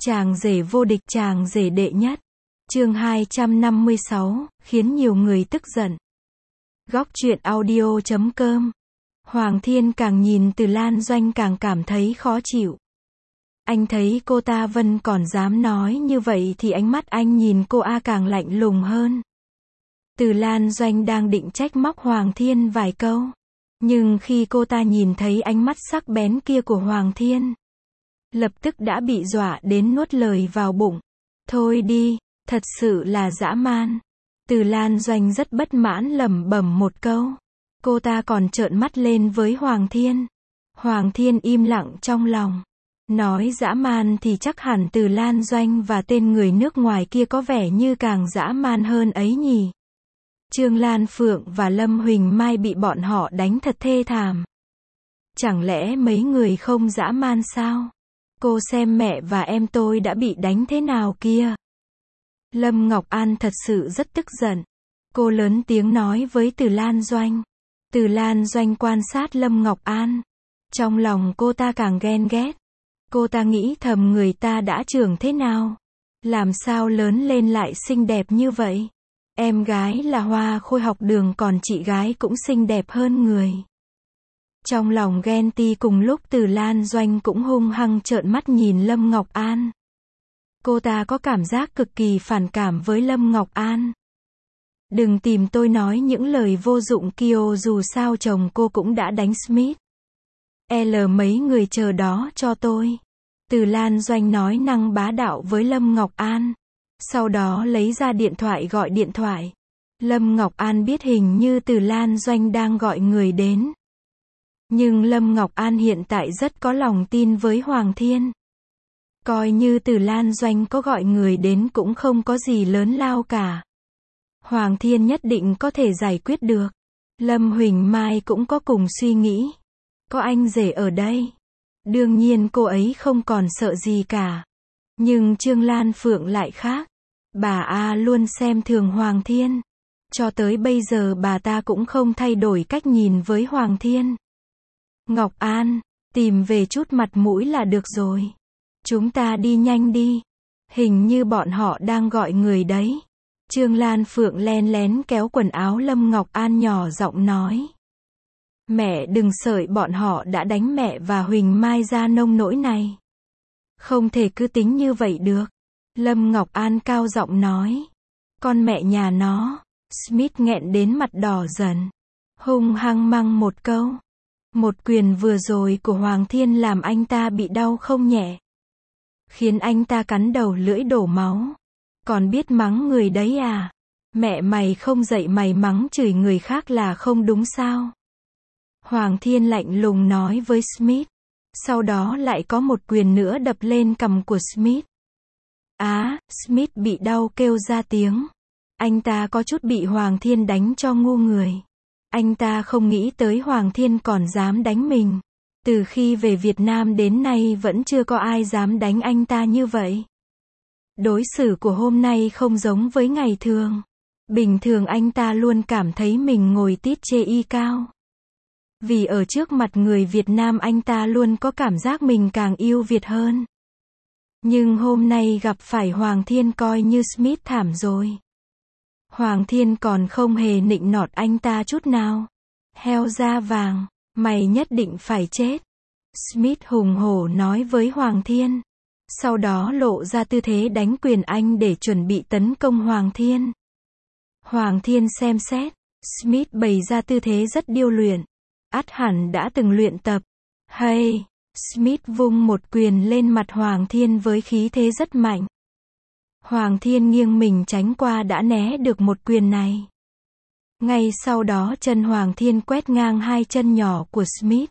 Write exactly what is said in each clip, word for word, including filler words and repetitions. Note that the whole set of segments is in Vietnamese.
Chàng rể vô địch, chàng rể đệ nhất. Chương hai trăm năm mươi sáu, khiến nhiều người tức giận. Góc truyện audio chấm com. Hoàng Thiên càng nhìn Từ Lan Doanh càng cảm thấy khó chịu. Anh thấy cô ta Vân còn dám nói như vậy thì ánh mắt anh nhìn cô A càng lạnh lùng hơn. Từ Lan Doanh đang định trách móc Hoàng Thiên vài câu. Nhưng khi cô ta nhìn thấy ánh mắt sắc bén kia của Hoàng Thiên, lập tức đã bị dọa đến nuốt lời vào bụng. Thôi đi, thật sự là dã man. Từ Lan Doanh rất bất mãn lẩm bẩm một câu. Cô ta còn trợn mắt lên với Hoàng Thiên. Hoàng Thiên im lặng trong lòng. Nói dã man thì chắc hẳn Từ Lan Doanh và tên người nước ngoài kia có vẻ như càng dã man hơn ấy nhỉ. Trương Lan Phượng và Lâm Huỳnh Mai bị bọn họ đánh thật thê thảm. Chẳng lẽ mấy người không dã man sao? Cô xem mẹ và em tôi đã bị đánh thế nào kia. Lâm Ngọc An thật sự rất tức giận. Cô lớn tiếng nói với Từ Lan Doanh. Từ Lan Doanh quan sát Lâm Ngọc An. Trong lòng cô ta càng ghen ghét. Cô ta nghĩ thầm người ta đã trưởng thế nào? Làm sao lớn lên lại xinh đẹp như vậy? Em gái là hoa khôi học đường còn chị gái cũng xinh đẹp hơn người. Trong lòng ghen ti cùng lúc Từ Lan Doanh cũng hung hăng trợn mắt nhìn Lâm Ngọc An. Cô ta có cảm giác cực kỳ phản cảm với Lâm Ngọc An. Đừng tìm tôi nói những lời vô dụng kia, dù sao chồng cô cũng đã đánh Smith. L mấy người chờ đó cho tôi. Từ Lan Doanh nói năng bá đạo với Lâm Ngọc An. Sau đó lấy ra điện thoại gọi điện thoại. Lâm Ngọc An biết hình như Từ Lan Doanh đang gọi người đến. Nhưng Lâm Ngọc An hiện tại rất có lòng tin với Hoàng Thiên. Coi như Từ Lan Doanh có gọi người đến cũng không có gì lớn lao cả. Hoàng Thiên nhất định có thể giải quyết được. Lâm Huỳnh Mai cũng có cùng suy nghĩ. Có anh rể ở đây. Đương nhiên cô ấy không còn sợ gì cả. Nhưng Trương Lan Phượng lại khác. Bà A luôn xem thường Hoàng Thiên. Cho tới bây giờ bà ta cũng không thay đổi cách nhìn với Hoàng Thiên. Ngọc An, tìm về chút mặt mũi là được rồi. Chúng ta đi nhanh đi. Hình như bọn họ đang gọi người đấy. Trương Lan Phượng len lén kéo quần áo Lâm Ngọc An nhỏ giọng nói. Mẹ đừng sợi bọn họ đã đánh mẹ và Huỳnh Mai ra nông nỗi này. Không thể cứ tính như vậy được. Lâm Ngọc An cao giọng nói. Con mẹ nhà nó. Smith nghẹn đến mặt đỏ dần. Hung hăng măng một câu. Một quyền vừa rồi của Hoàng Thiên làm anh ta bị đau không nhẹ. Khiến anh ta cắn đầu lưỡi đổ máu. Còn biết mắng người đấy à? Mẹ mày không dạy mày mắng chửi người khác là không đúng sao? Hoàng Thiên lạnh lùng nói với Smith. Sau đó lại có một quyền nữa đập lên cằm của Smith. Á, Smith bị đau kêu ra tiếng. Anh ta có chút bị Hoàng Thiên đánh cho ngu người. Anh ta không nghĩ tới Hoàng Thiên còn dám đánh mình. Từ khi về Việt Nam đến nay vẫn chưa có ai dám đánh anh ta như vậy. Đối xử của hôm nay không giống với ngày thường. Bình thường anh ta luôn cảm thấy mình ngồi tít chê y cao. Vì ở trước mặt người Việt Nam anh ta luôn có cảm giác mình càng yêu Việt hơn. Nhưng hôm nay gặp phải Hoàng Thiên coi như Smith thảm rồi. Hoàng Thiên còn không hề nịnh nọt anh ta chút nào. Heo da vàng, mày nhất định phải chết. Smith hùng hổ nói với Hoàng Thiên. Sau đó lộ ra tư thế đánh quyền anh để chuẩn bị tấn công Hoàng Thiên. Hoàng Thiên xem xét. Smith bày ra tư thế rất điêu luyện. Ắt hẳn đã từng luyện tập. Hay! Smith vung một quyền lên mặt Hoàng Thiên với khí thế rất mạnh. Hoàng Thiên nghiêng mình tránh qua đã né được một quyền này. Ngay sau đó chân Hoàng Thiên quét ngang hai chân nhỏ của Smith.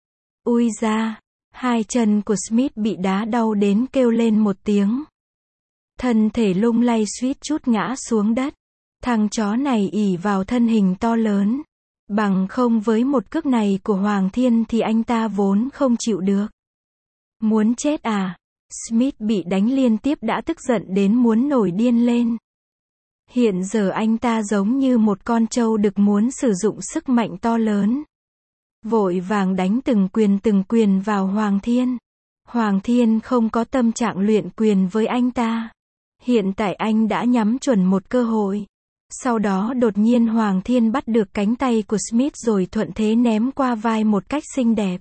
Ui da! Hai chân của Smith bị đá đau đến kêu lên một tiếng. Thân thể lung lay suýt chút ngã xuống đất. Thằng chó này ỷ vào thân hình to lớn. Bằng không với một cước này của Hoàng Thiên thì anh ta vốn không chịu được. Muốn chết à? Smith bị đánh liên tiếp đã tức giận đến muốn nổi điên lên. Hiện giờ anh ta giống như một con trâu đực muốn sử dụng sức mạnh to lớn. Vội vàng đánh từng quyền từng quyền vào Hoàng Thiên. Hoàng Thiên không có tâm trạng luyện quyền với anh ta. Hiện tại anh đã nhắm chuẩn một cơ hội. Sau đó đột nhiên Hoàng Thiên bắt được cánh tay của Smith rồi thuận thế ném qua vai một cách xinh đẹp.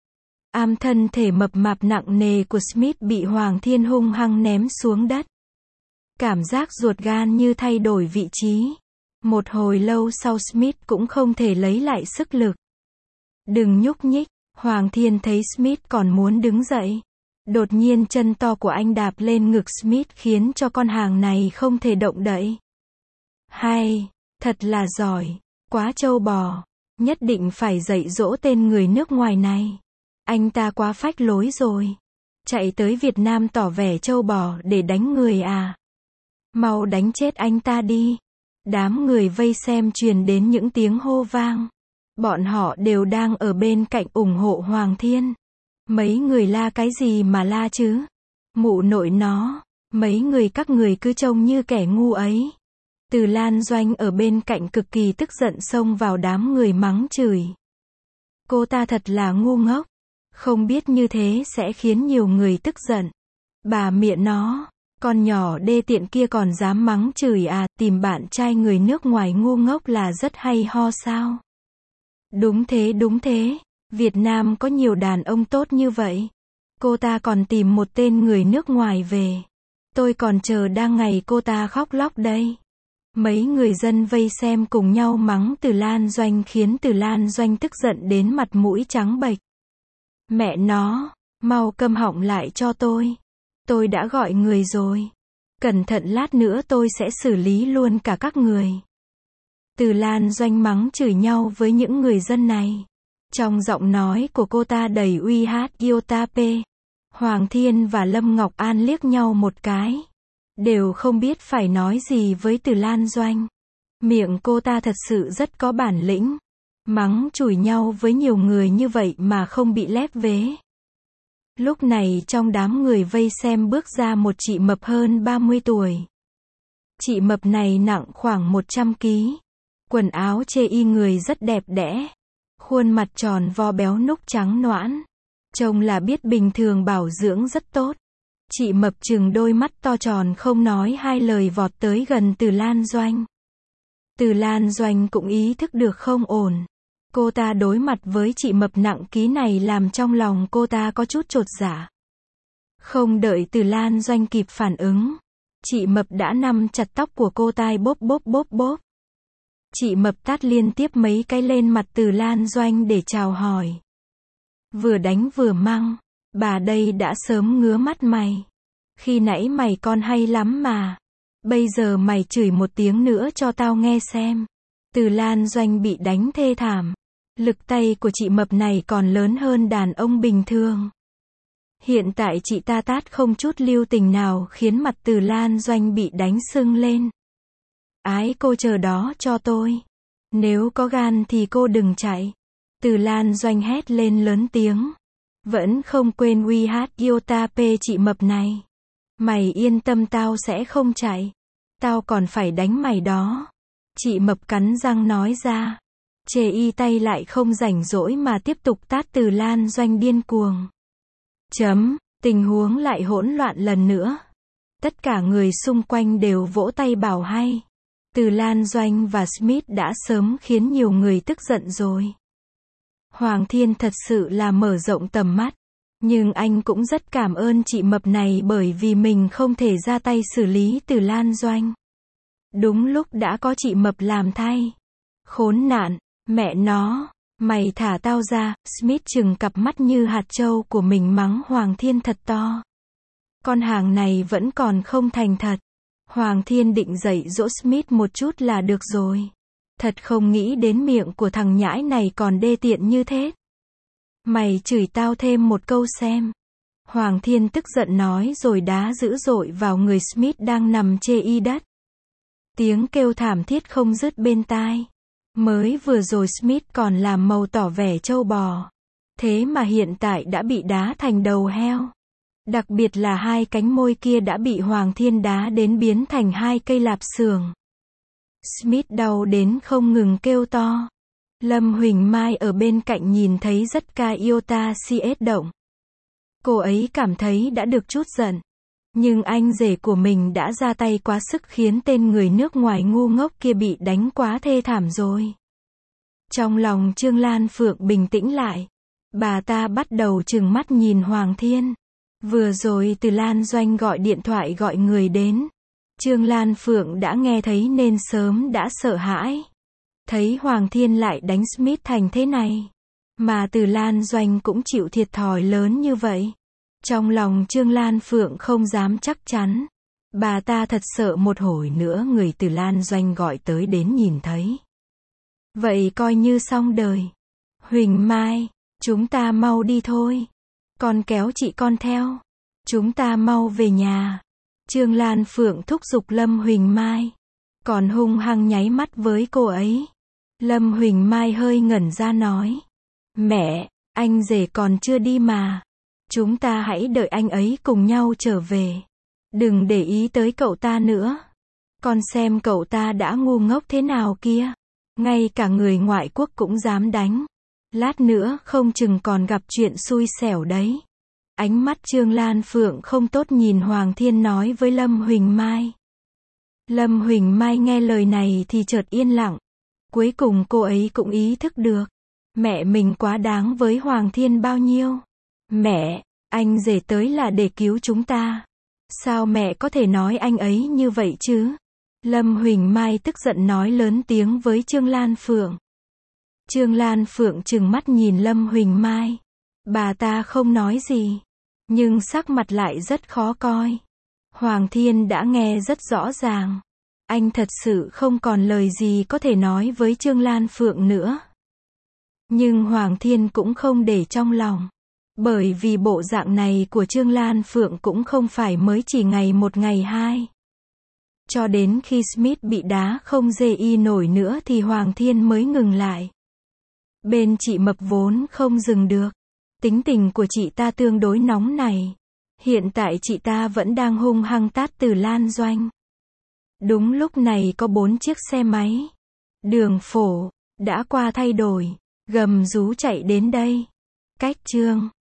Am thân thể mập mạp nặng nề của Smith bị Hoàng Thiên hung hăng ném xuống đất. Cảm giác ruột gan như thay đổi vị trí. Một hồi lâu sau Smith cũng không thể lấy lại sức lực. Đừng nhúc nhích. Hoàng Thiên thấy Smith còn muốn đứng dậy. Đột nhiên chân to của anh đạp lên ngực Smith khiến cho con hàng này không thể động đậy. Hay, thật là giỏi, quá trâu bò, nhất định phải dạy dỗ tên người nước ngoài này. Anh ta quá phách lối rồi. Chạy tới Việt Nam tỏ vẻ trâu bò để đánh người à. Mau đánh chết anh ta đi. Đám người vây xem truyền đến những tiếng hô vang. Bọn họ đều đang ở bên cạnh ủng hộ Hoàng Thiên. Mấy người la cái gì mà la chứ? Mụ nội nó, mấy người các người cứ trông như kẻ ngu ấy. Từ Lan Doanh ở bên cạnh cực kỳ tức giận xông vào đám người mắng chửi. Cô ta thật là ngu ngốc. Không biết như thế sẽ khiến nhiều người tức giận. Bà mẹ nó, con nhỏ đê tiện kia còn dám mắng chửi à, tìm bạn trai người nước ngoài ngu ngốc là rất hay ho sao? Đúng thế đúng thế, Việt Nam có nhiều đàn ông tốt như vậy. Cô ta còn tìm một tên người nước ngoài về. Tôi còn chờ đang ngày cô ta khóc lóc đây. Mấy người dân vây xem cùng nhau mắng Từ Lan Doanh khiến Từ Lan Doanh tức giận đến mặt mũi trắng bệch. Mẹ nó, mau câm họng lại cho tôi. Tôi đã gọi người rồi. Cẩn thận lát nữa tôi sẽ xử lý luôn cả các người. Từ Lan Doanh mắng chửi nhau với những người dân này. Trong giọng nói của cô ta đầy uy hát iota p. Hoàng Thiên và Lâm Ngọc An liếc nhau một cái. Đều không biết phải nói gì với Từ Lan Doanh. Miệng cô ta thật sự rất có bản lĩnh. Mắng chửi nhau với nhiều người như vậy mà không bị lép vế. Lúc này trong đám người vây xem bước ra một chị mập hơn ba mươi tuổi. Chị mập này nặng khoảng một trăm ki lô gam. Quần áo chê y người rất đẹp đẽ. Khuôn mặt tròn vo béo núc trắng nõn. Trông là biết bình thường bảo dưỡng rất tốt. Chị mập trừng đôi mắt to tròn không nói hai lời vọt tới gần Từ Lan Doanh. Từ Lan Doanh cũng ý thức được không ổn. Cô ta đối mặt với chị mập nặng ký này làm trong lòng cô ta có chút chột dạ. Không đợi Từ Lan Doanh kịp phản ứng. Chị mập đã nắm chặt tóc của cô ta bóp bóp bóp bóp. Chị mập tát liên tiếp mấy cái lên mặt Từ Lan Doanh để chào hỏi. Vừa đánh vừa mắng. Bà đây đã sớm ngứa mắt mày. Khi nãy mày còn hay lắm mà. Bây giờ mày chửi một tiếng nữa cho tao nghe xem. Từ Lan Doanh bị đánh thê thảm. Lực tay của chị mập này còn lớn hơn đàn ông bình thường. Hiện tại chị ta tát không chút lưu tình nào khiến mặt Từ Lan Doanh bị đánh sưng lên. Ái cô chờ đó cho tôi. Nếu có gan thì cô đừng chạy. Từ Lan Doanh hét lên lớn tiếng. Vẫn không quên uy hát iota p chị mập này. Mày yên tâm tao sẽ không chạy. Tao còn phải đánh mày đó. Chị mập cắn răng nói ra. Chê y tay lại không rảnh rỗi mà tiếp tục tát Từ Lan Doanh điên cuồng. Chấm, tình huống lại hỗn loạn lần nữa. Tất cả người xung quanh đều vỗ tay bảo hay. Từ Lan Doanh và Smith đã sớm khiến nhiều người tức giận rồi. Hoàng Thiên thật sự là mở rộng tầm mắt. Nhưng anh cũng rất cảm ơn chị mập này bởi vì mình không thể ra tay xử lý Từ Lan Doanh. Đúng lúc đã có chị mập làm thay. Khốn nạn, mẹ nó, mày thả tao ra. Smith trừng cặp mắt như hạt trâu của mình mắng Hoàng Thiên thật to. Con hàng này vẫn còn không thành thật. Hoàng Thiên định dạy dỗ Smith một chút là được rồi. Thật không nghĩ đến miệng của thằng nhãi này còn đê tiện như thế. Mày chửi tao thêm một câu xem. Hoàng Thiên tức giận nói rồi đá dữ dội vào người Smith đang nằm chê y đất. Tiếng kêu thảm thiết không dứt bên tai. Mới vừa rồi Smith còn làm màu tỏ vẻ trâu bò. Thế mà hiện tại đã bị đá thành đầu heo. Đặc biệt là hai cánh môi kia đã bị Hoàng Thiên đá đến biến thành hai cây lạp xưởng. Smith đau đến không ngừng kêu to. Lâm Huỳnh Mai ở bên cạnh nhìn thấy rất ca iota cs động. Cô ấy cảm thấy đã được chút giận. Nhưng anh rể của mình đã ra tay quá sức khiến tên người nước ngoài ngu ngốc kia bị đánh quá thê thảm rồi. Trong lòng Trương Lan Phượng bình tĩnh lại. Bà ta bắt đầu trừng mắt nhìn Hoàng Thiên. Vừa rồi Từ Lan Doanh gọi điện thoại gọi người đến. Trương Lan Phượng đã nghe thấy nên sớm đã sợ hãi. Thấy Hoàng Thiên lại đánh Smith thành thế này. Mà Từ Lan Doanh cũng chịu thiệt thòi lớn như vậy. Trong lòng Trương Lan Phượng không dám chắc chắn. Bà ta thật sợ một hồi nữa người Từ Lan Doanh gọi tới đến nhìn thấy. Vậy coi như xong đời. Huỳnh Mai, chúng ta mau đi thôi. Con kéo chị con theo. Chúng ta mau về nhà. Trương Lan Phượng thúc giục Lâm Huỳnh Mai. Còn hung hăng nháy mắt với cô ấy. Lâm Huỳnh Mai hơi ngẩn ra nói. Mẹ, anh rể còn chưa đi mà. Chúng ta hãy đợi anh ấy cùng nhau trở về. Đừng để ý tới cậu ta nữa. Con xem cậu ta đã ngu ngốc thế nào kia. Ngay cả người ngoại quốc cũng dám đánh. Lát nữa không chừng còn gặp chuyện xui xẻo đấy. Ánh mắt Trương Lan Phượng không tốt nhìn Hoàng Thiên nói với Lâm Huỳnh Mai. Lâm Huỳnh Mai nghe lời này thì chợt yên lặng. Cuối cùng cô ấy cũng ý thức được. Mẹ mình quá đáng với Hoàng Thiên bao nhiêu. Mẹ, anh rể tới là để cứu chúng ta. Sao mẹ có thể nói anh ấy như vậy chứ? Lâm Huỳnh Mai tức giận nói lớn tiếng với Trương Lan Phượng. Trương Lan Phượng trừng mắt nhìn Lâm Huỳnh Mai. Bà ta không nói gì. Nhưng sắc mặt lại rất khó coi. Hoàng Thiên đã nghe rất rõ ràng. Anh thật sự không còn lời gì có thể nói với Trương Lan Phượng nữa. Nhưng Hoàng Thiên cũng không để trong lòng. Bởi vì bộ dạng này của Trương Lan Phượng cũng không phải mới chỉ ngày một ngày hai. Cho đến khi Smith bị đá không dê y nổi nữa thì Hoàng Thiên mới ngừng lại. Bên chị Mập vốn không dừng được. Tính tình của chị ta tương đối nóng này. Hiện tại chị ta vẫn đang hung hăng tát Từ Lan Doanh. Đúng lúc này có bốn chiếc xe máy. Đường phổ, đã qua thay đổi. Gầm rú chạy đến đây. Cách Trương